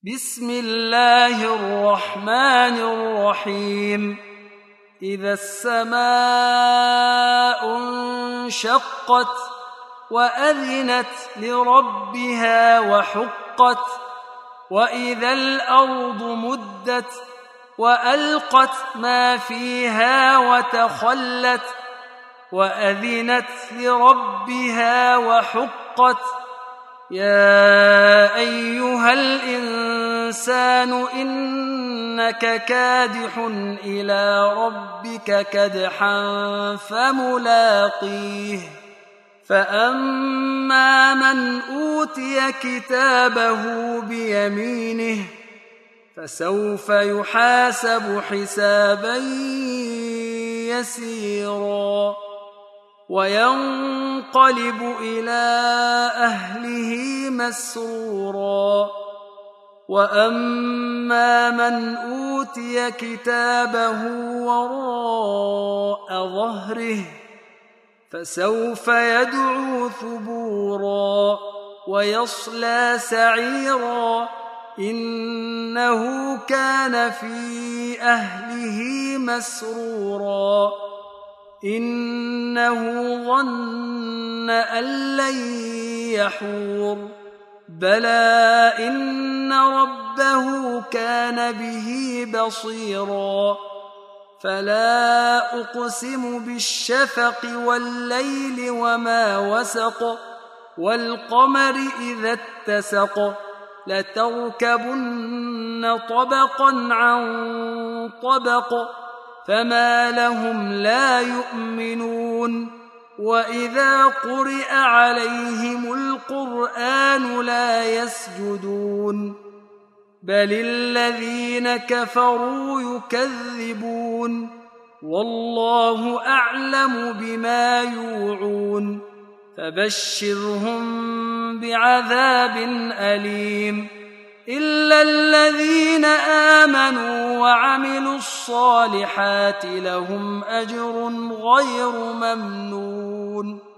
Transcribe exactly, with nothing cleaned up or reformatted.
بسم الله الرحمن الرحيم إذا السماء انشقت وأذنت لربها وحقت وإذا الأرض مدت وألقت ما فيها وتخلت وأذنت لربها وحقت يا أيها الإنسان إنك كادح إلى ربك كدحا فملاقيه فأما من أوتي كتابه بيمينه فسوف يحاسب حسابا يسيرا وينقلب إلى أهله مسرورا وأما من أوتي كتابه وراء ظهره فسوف يدعو ثبورا ويصلى سعيرا إنه كان في أهله مسرورا إنه ظن أن لن يحور بلى إن ربه كان به بصيرا فلا أقسم بالشفق والليل وما وسق والقمر إذا اتسق لتركبن طبقا عن طبق فما لهم لا يؤمنون وإذا قرئ عليهم القرآن لا يسجدون بل الذين كفروا يكذبون والله أعلم بما يوعون فبشرهم بعذاب أليم إلا الذين آمنوا وعملوا الصالحات لهم أجر غير ممنون